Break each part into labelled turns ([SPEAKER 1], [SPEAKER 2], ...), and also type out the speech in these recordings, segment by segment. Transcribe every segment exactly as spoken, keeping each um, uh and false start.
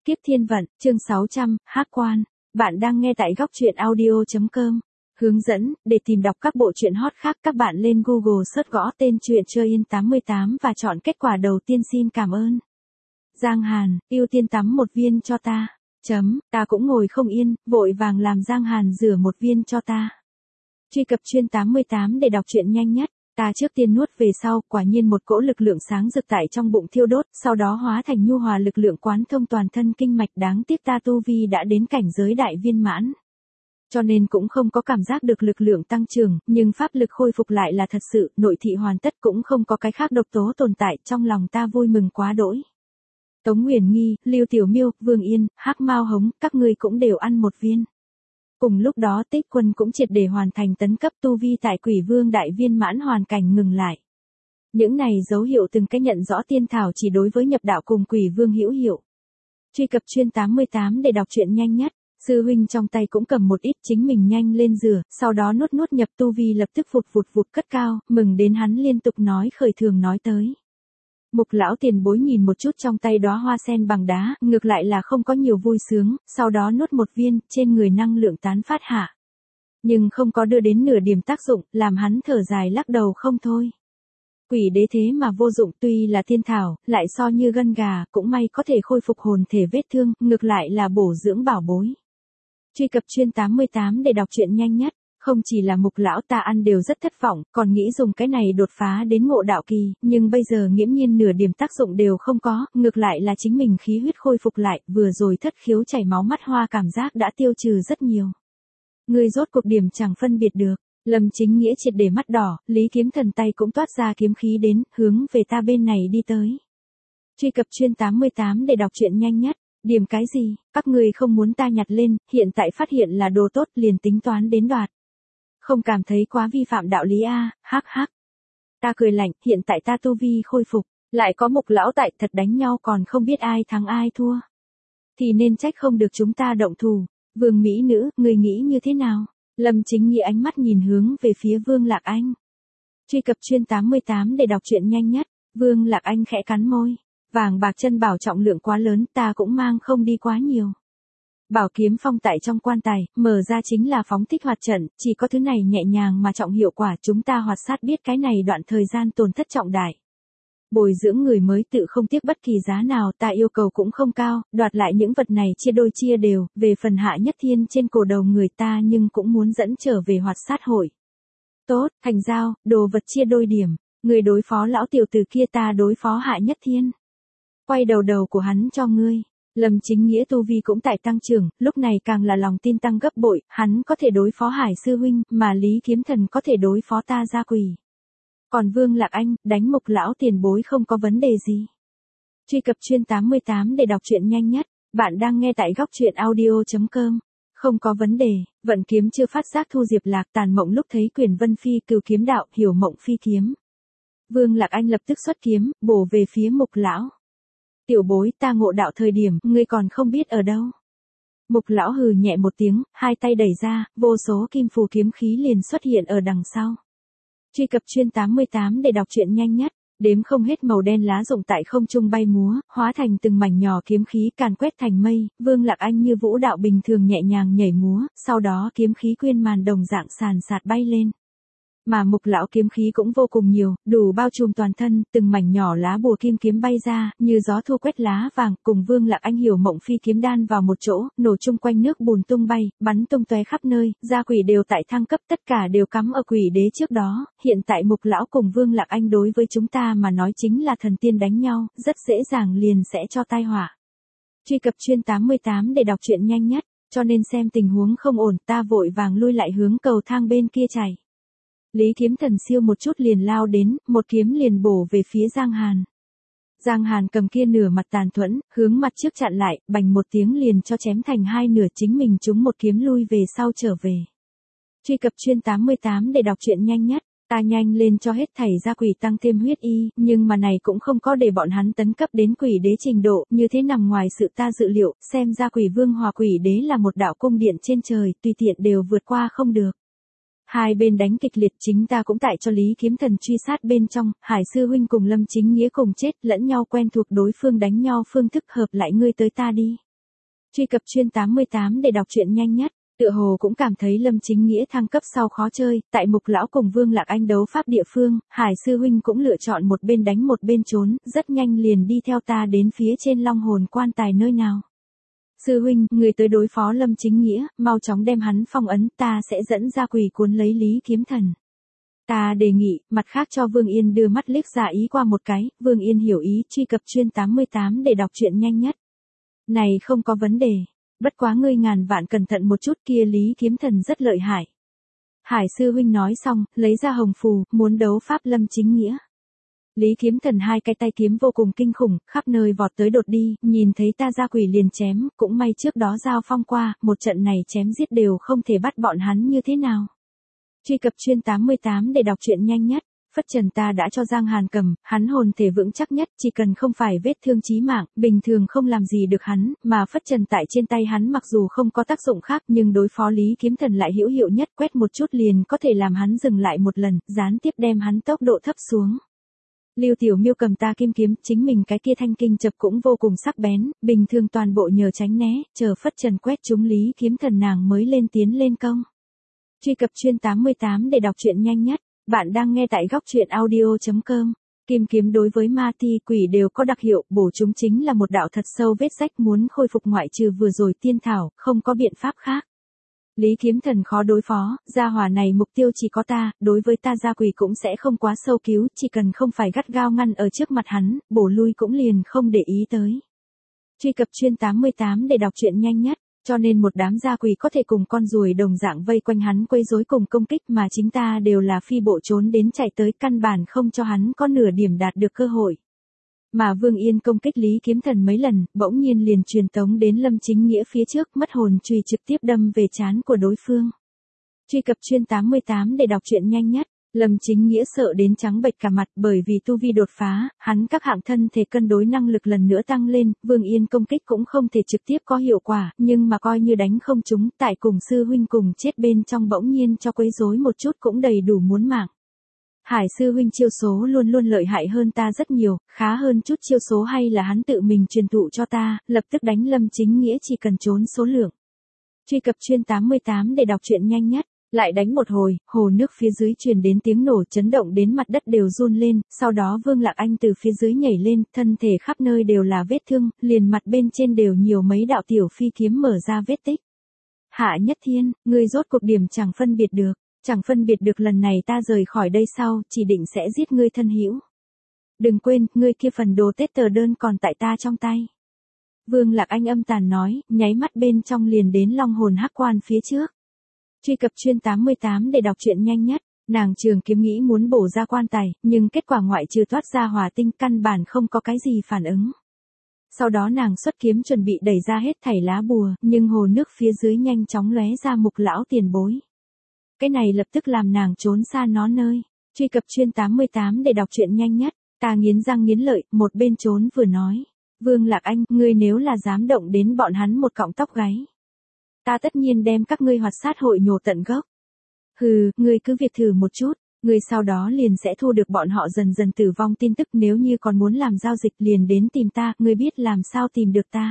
[SPEAKER 1] Kiếp thiên vận, chương sáu trăm, Hắc quan. Bạn đang nghe tại góc truyện audio chấm com. Hướng dẫn, để tìm đọc các bộ truyện hot khác các bạn lên Google search gõ tên truyện Chơi Yên tám mươi tám và chọn kết quả đầu tiên. Xin cảm ơn. Giang Hàn, ưu tiên tắm một viên cho ta. Chấm, ta cũng ngồi không yên, vội vàng làm Giang Hàn rửa một viên cho ta. Truy cập chuyên tám mươi tám để đọc truyện nhanh nhất. Ta trước tiên nuốt về sau, quả nhiên một cỗ lực lượng sáng rực tại trong bụng thiêu đốt, sau đó hóa thành nhu hòa lực lượng quán thông toàn thân kinh mạch. Đáng tiếc ta tu vi đã đến cảnh giới đại viên mãn, cho nên cũng không có cảm giác được lực lượng tăng trưởng, nhưng pháp lực khôi phục lại là thật sự, nội thị hoàn tất cũng không có cái khác độc tố tồn tại, trong lòng ta vui mừng quá đỗi. Tống Nguyền Nghi, Lưu Tiểu Miêu, Vương Yên, Hắc Mao Hống, các ngươi cũng đều ăn một viên. Cùng lúc đó Tích Quân cũng triệt để hoàn thành tấn cấp, tu vi tại Quỷ Vương đại viên mãn hoàn cảnh ngừng lại. Những này dấu hiệu từng cái nhận rõ tiên thảo chỉ đối với nhập đạo cùng Quỷ Vương hữu hiệu. Truy cập chuyên tám mươi tám để đọc truyện nhanh nhất. Sư huynh trong tay cũng cầm một ít, chính mình nhanh lên rửa, sau đó nuốt nuốt nhập tu vi lập tức vụt vụt vụt cất cao, mừng đến hắn liên tục nói khởi thường nói tới. Mục lão tiền bối nhìn một chút trong tay đóa hoa sen bằng đá, ngược lại là không có nhiều vui sướng, sau đó nuốt một viên, trên người năng lượng tán phát hạ. Nhưng không có đưa đến nửa điểm tác dụng, làm hắn thở dài lắc đầu không thôi. Quỷ đế thế mà vô dụng, tuy là thiên thảo, lại so như gân gà, cũng may có thể khôi phục hồn thể vết thương, ngược lại là bổ dưỡng bảo bối. Truy cập chuyên tám mươi tám để đọc truyện nhanh nhất. Không chỉ là mục lão ta ăn đều rất thất vọng, còn nghĩ dùng cái này đột phá đến ngộ đạo kỳ, nhưng bây giờ nghiễm nhiên nửa điểm tác dụng đều không có, ngược lại là chính mình khí huyết khôi phục lại, vừa rồi thất khiếu chảy máu mắt hoa cảm giác đã tiêu trừ rất nhiều. Người rốt cuộc điểm chẳng phân biệt được, Lâm Chính Nghĩa triệt để mắt đỏ, Lý Kiếm Thần tay cũng toát ra kiếm khí đến, hướng về ta bên này đi tới. Truy cập chuyên tám mươi tám để đọc truyện nhanh nhất. Điểm cái gì, các người không muốn ta nhặt lên, hiện tại phát hiện là đồ tốt liền tính toán đến đoạt. Không cảm thấy quá vi phạm đạo lý a, hắc hắc. Ta cười lạnh, hiện tại ta tu vi khôi phục, lại có Mục lão tại, thật đánh nhau còn không biết ai thắng ai thua. Thì nên trách không được chúng ta động thủ. Vương mỹ nữ, người nghĩ như thế nào? Lâm Chính Nghĩa ánh mắt nhìn hướng về phía Vương Lạc Anh. Truy cập chuyên tám mươi tám để đọc truyện nhanh nhất. Vương Lạc Anh khẽ cắn môi. Vàng bạc chân bảo trọng lượng quá lớn, ta cũng mang không đi quá nhiều. Bảo kiếm phong tại trong quan tài, mở ra chính là phóng thích hoạt trận, chỉ có thứ này nhẹ nhàng mà trọng hiệu quả, chúng ta hoạt sát biết cái này đoạn thời gian tổn thất trọng đại. Bồi dưỡng người mới tự không tiếc bất kỳ giá nào, ta yêu cầu cũng không cao, đoạt lại những vật này chia đôi chia đều, về phần Hạ Nhất Thiên trên cổ đầu người ta nhưng cũng muốn dẫn trở về hoạt sát hội. Tốt, thành giao, đồ vật chia đôi điểm, người đối phó lão tiểu tử kia ta đối phó Hạ Nhất Thiên. Quay đầu đầu của hắn cho ngươi. Lâm Chính Nghĩa tu vi cũng tại tăng trưởng, lúc này càng là lòng tin tăng gấp bội, hắn có thể đối phó Hải sư huynh, mà Lý Kiếm Thần có thể đối phó ta gia quỷ. Còn Vương Lạc Anh, đánh Mục lão tiền bối không có vấn đề gì. Truy cập chuyên tám mươi tám để đọc truyện nhanh nhất. Bạn đang nghe tại góc truyện audio chấm com. Không có vấn đề, vận kiếm chưa phát giác thu Diệp Lạc Tàn Mộng lúc thấy Quyền Vân Phi cửu kiếm đạo, hiểu mộng phi kiếm. Vương Lạc Anh lập tức xuất kiếm, bổ về phía Mục lão. Tiểu bối, ta ngộ đạo thời điểm, ngươi còn không biết ở đâu. Mục lão hừ nhẹ một tiếng, hai tay đẩy ra, vô số kim phù kiếm khí liền xuất hiện ở đằng sau. Truy cập chuyên tám mươi tám để đọc truyện nhanh nhất. Đếm không hết màu đen lá rụng tại không trung bay múa, hóa thành từng mảnh nhỏ kiếm khí càn quét thành mây, Vương Lạc Anh như vũ đạo bình thường nhẹ nhàng nhảy múa, sau đó kiếm khí quyên màn đồng dạng sàn sạt bay lên. Mà Mục lão kiếm khí cũng vô cùng nhiều, đủ bao trùm toàn thân, từng mảnh nhỏ lá bùa kim kiếm bay ra, như gió thu quét lá vàng, cùng Vương Lạc Anh hiểu mộng phi kiếm đan vào một chỗ, nổ chung quanh nước bùn tung bay, bắn tung tóe khắp nơi, gia quỷ đều tại thăng cấp, tất cả đều cắm ở quỷ đế trước đó, hiện tại Mục lão cùng Vương Lạc Anh đối với chúng ta mà nói chính là thần tiên đánh nhau, rất dễ dàng liền sẽ cho tai họa. Truy cập chuyên tám mươi tám để đọc truyện nhanh nhất, cho nên xem tình huống không ổn, ta vội vàng lui lại hướng cầu thang bên kia chạy. Lý Kiếm Thần siêu một chút liền lao đến, một kiếm liền bổ về phía Giang Hàn. Giang Hàn cầm kia nửa mặt tàn thuẫn, hướng mặt trước chặn lại, bành một tiếng liền cho chém thành hai nửa, chính mình trúng một kiếm lui về sau trở về. Truy cập chuyên tám mươi tám để đọc truyện nhanh nhất. Ta nhanh lên cho hết thảy gia quỷ tăng thêm huyết y, nhưng mà này cũng không có để bọn hắn tấn cấp đến quỷ đế trình độ, như thế nằm ngoài sự ta dự liệu, xem ra Quỷ Vương hòa quỷ đế là một đạo cung điện trên trời, tùy tiện đều vượt qua không được. Hai bên đánh kịch liệt, chính ta cũng tại cho Lý Kiếm Thần truy sát bên trong, Hải sư huynh cùng Lâm Chính Nghĩa cùng chết, lẫn nhau quen thuộc đối phương đánh nhau phương thức hợp lại ngươi tới ta đi. Truy cập chuyên tám mươi tám để đọc truyện nhanh nhất. Tựa hồ cũng cảm thấy Lâm Chính Nghĩa thăng cấp sau khó chơi, tại Mục lão cùng Vương Lạc Anh đấu pháp địa phương, Hải sư huynh cũng lựa chọn một bên đánh một bên trốn, rất nhanh liền đi theo ta đến phía trên Long Hồn quan tài nơi nào. Sư huynh, người tới đối phó Lâm Chính Nghĩa, mau chóng đem hắn phong ấn, ta sẽ dẫn ra quỷ cuốn lấy Lý Kiếm Thần. Ta đề nghị, mặt khác cho Vương Yên đưa mắt liếc ra ý qua một cái, Vương Yên hiểu ý, truy cập chuyên tám mươi tám để đọc truyện nhanh nhất. Này không có vấn đề. Bất quá ngươi ngàn vạn cẩn thận một chút, kia Lý Kiếm Thần rất lợi hại. Hải sư huynh nói xong, lấy ra hồng phù, muốn đấu pháp Lâm Chính Nghĩa. Lý Kiếm Thần hai cái tay kiếm vô cùng kinh khủng, khắp nơi vọt tới đột đi, nhìn thấy ta ra quỷ liền chém, cũng may trước đó giao phong qua, một trận này chém giết đều không thể bắt bọn hắn như thế nào. Truy cập chuyên tám mươi tám để đọc truyện nhanh nhất. Phất trần ta đã cho Giang Hàn cầm, hắn hồn thể vững chắc nhất, chỉ cần không phải vết thương chí mạng, bình thường không làm gì được hắn, mà phất trần tại trên tay hắn mặc dù không có tác dụng khác nhưng đối phó Lý Kiếm Thần lại hữu hiệu nhất, quét một chút liền có thể làm hắn dừng lại một lần, gián tiếp đem hắn tốc độ thấp xuống. Lưu Tiểu Miêu cầm ta kim kiếm, chính mình cái kia thanh kinh chập cũng vô cùng sắc bén, bình thường toàn bộ nhờ tránh né, chờ phất trần quét trúng Lý Kiếm Thần nàng mới lên tiến lên công. Truy cập chuyên tám mươi tám để đọc truyện nhanh nhất. Bạn đang nghe tại góc truyện audio chấm com. Kim kiếm đối với ma ti quỷ đều có đặc hiệu, bổ chúng chính là một đạo thật sâu vết rách, muốn khôi phục ngoại trừ vừa rồi tiên thảo, không có biện pháp khác. Lý Kiếm Thần khó đối phó, gia hỏa này mục tiêu chỉ có ta, đối với ta gia quỷ cũng sẽ không quá sâu cứu, chỉ cần không phải gắt gao ngăn ở trước mặt hắn, bổ lui cũng liền không để ý tới. Truy cập chuyên tám mươi tám để đọc truyện nhanh nhất. Cho nên một đám gia quỷ có thể cùng con ruồi đồng dạng vây quanh hắn quấy rối cùng công kích, mà chính ta đều là phi bộ trốn đến chạy tới, căn bản không cho hắn có nửa điểm đạt được cơ hội. Mà Vương Yên công kích Lý Kiếm Thần mấy lần, bỗng nhiên liền truyền tống đến Lâm Chính Nghĩa phía trước, mất hồn chùy trực tiếp đâm về trán của đối phương. Truy cập chuyên tám mươi tám để đọc truyện nhanh nhất. Lâm Chính Nghĩa sợ đến trắng bệch cả mặt, bởi vì tu vi đột phá, hắn các hạng thân thể cân đối năng lực lần nữa tăng lên, Vương Yên công kích cũng không thể trực tiếp có hiệu quả, nhưng mà coi như đánh không trúng, tại cùng sư huynh cùng chết bên trong bỗng nhiên cho quấy rối một chút cũng đầy đủ muốn mạng. Hải sư huynh chiêu số luôn luôn lợi hại hơn ta rất nhiều, khá hơn chút chiêu số hay là hắn tự mình truyền thụ cho ta, lập tức đánh Lâm Chính Nghĩa chỉ cần trốn số lượng. Truy cập chuyên tám mươi tám để đọc truyện nhanh nhất. Lại đánh một hồi, hồ nước phía dưới truyền đến tiếng nổ chấn động đến mặt đất đều run lên, sau đó Vương Lạc Anh từ phía dưới nhảy lên, thân thể khắp nơi đều là vết thương, liền mặt bên trên đều nhiều mấy đạo tiểu phi kiếm mở ra vết tích. Hạ Nhất Thiên, ngươi rốt cuộc điểm chẳng phân biệt được, chẳng phân biệt được lần này ta rời khỏi đây sau, chỉ định sẽ giết ngươi thân hữu. Đừng quên, ngươi kia phần đồ tết tờ đơn còn tại ta trong tay. Vương Lạc Anh âm tàn nói, nháy mắt bên trong liền đến Long Hồn Hắc Quan phía trước. Truy cập chuyên tám mươi tám để đọc truyện nhanh nhất. Nàng trường kiếm nghĩ muốn bổ ra quan tài, nhưng kết quả ngoại trừ thoát ra hỏa tinh căn bản không có cái gì phản ứng. Sau đó nàng xuất kiếm chuẩn bị đẩy ra hết thảy lá bùa, nhưng hồ nước phía dưới nhanh chóng lóe ra Mục lão tiền bối. Cái này lập tức làm nàng trốn xa nó nơi. Truy cập chuyên tám mươi tám để đọc truyện nhanh nhất. Ta nghiến răng nghiến lợi, một bên trốn vừa nói. Vương Lạc Anh, ngươi nếu là dám động đến bọn hắn một cọng tóc gáy, ta tất nhiên đem các ngươi hoạt sát hội nhổ tận gốc. Hừ, ngươi cứ việc thử một chút, ngươi sau đó liền sẽ thu được bọn họ dần dần tử vong tin tức, nếu như còn muốn làm giao dịch liền đến tìm ta, ngươi biết làm sao tìm được ta.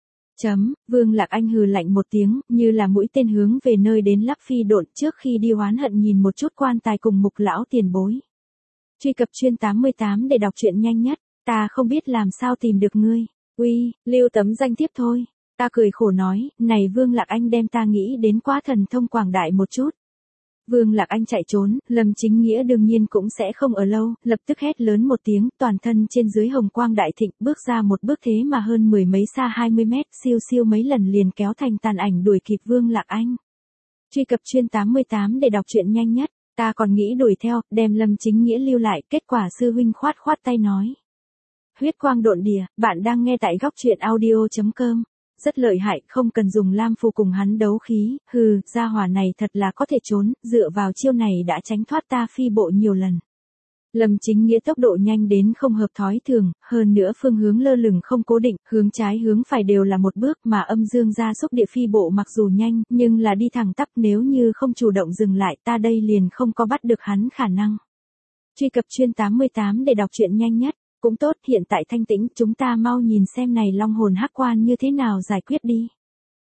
[SPEAKER 1] Chấm, Vương Lạc Anh hừ lạnh một tiếng, như là mũi tên hướng về nơi đến lắp phi độn, trước khi đi oán hận nhìn một chút quan tài cùng Mục lão tiền bối. Truy cập chuyên tám mươi tám để đọc truyện nhanh nhất, ta không biết làm sao tìm được ngươi. Uy, lưu tấm danh tiếp thôi. Ta cười khổ nói, này Vương Lạc Anh đem ta nghĩ đến quá thần thông quảng đại một chút. Vương Lạc Anh chạy trốn, Lâm Chính Nghĩa đương nhiên cũng sẽ không ở lâu, lập tức hét lớn một tiếng, toàn thân trên dưới hồng quang đại thịnh, bước ra một bước thế mà hơn mười mấy xa hai mươi mét, siêu siêu mấy lần liền kéo thành tàn ảnh đuổi kịp Vương Lạc Anh. Truy cập chuyên tám mươi tám để đọc truyện nhanh nhất, ta còn nghĩ đuổi theo, đem Lâm Chính Nghĩa lưu lại, kết quả sư huynh khoát khoát tay nói. Huyết quang độn đìa, bạn đang nghe tại góc truyện audio chấm com. Rất lợi hại, không cần dùng lam phù cùng hắn đấu khí, hừ, gia hỏa này thật là có thể trốn, dựa vào chiêu này đã tránh thoát ta phi bộ nhiều lần. Lâm Chính Nghĩa tốc độ nhanh đến không hợp thói thường, hơn nữa phương hướng lơ lửng không cố định, hướng trái hướng phải đều là một bước, mà âm dương gia xúc địa phi bộ mặc dù nhanh, nhưng là đi thẳng tắp, nếu như không chủ động dừng lại ta đây liền không có bắt được hắn khả năng. Truy cập chuyên tám mươi tám để đọc truyện nhanh nhất. Cũng tốt, hiện tại thanh tĩnh, chúng ta mau nhìn xem này Long Hồn Hắc Quan như thế nào giải quyết đi.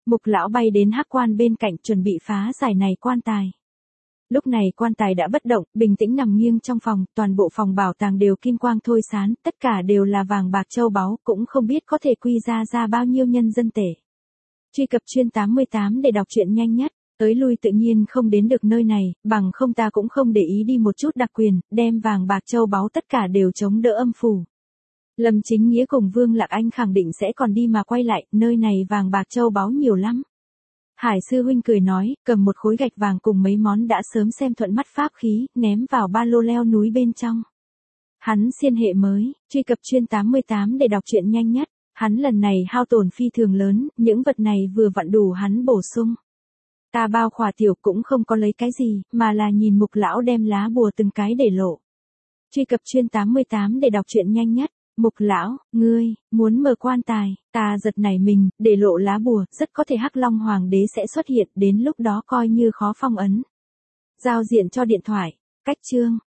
[SPEAKER 1] Mục lão bay đến Hắc Quan bên cạnh chuẩn bị phá giải này quan tài. Lúc này quan tài đã bất động, bình tĩnh nằm nghiêng trong phòng, toàn bộ phòng bảo tàng đều kim quang thôi sán, tất cả đều là vàng bạc châu báu, cũng không biết có thể quy ra ra bao nhiêu nhân dân tệ. Truy cập chuyên tám mươi tám để đọc truyện nhanh nhất, tới lui tự nhiên không đến được nơi này, bằng không ta cũng không để ý đi một chút đặc quyền, đem vàng bạc châu báu tất cả đều chống đỡ âm phủ. Lâm Chính Nghĩa cùng Vương Lạc Anh khẳng định sẽ còn đi mà quay lại, nơi này vàng bạc châu báu nhiều lắm. Hải sư huynh cười nói, cầm một khối gạch vàng cùng mấy món đã sớm xem thuận mắt pháp khí, ném vào ba lô leo núi bên trong. Hắn xiên hệ mới, truy cập chuyên tám mươi tám để đọc truyện nhanh nhất, hắn lần này hao tổn phi thường lớn, những vật này vừa vặn đủ hắn bổ sung. Ta bao khỏa tiểu cũng không có lấy cái gì, mà là nhìn Mục lão đem lá bùa từng cái để lộ. Truy cập chuyên tám mươi tám để đọc truyện nhanh nhất. Mục lão, ngươi, muốn mở quan tài, ta giật nảy mình, để lộ lá bùa, rất có thể Hắc Long Hoàng đế sẽ xuất hiện, đến lúc đó coi như khó phong ấn. Giao diện cho điện thoại, cách chương.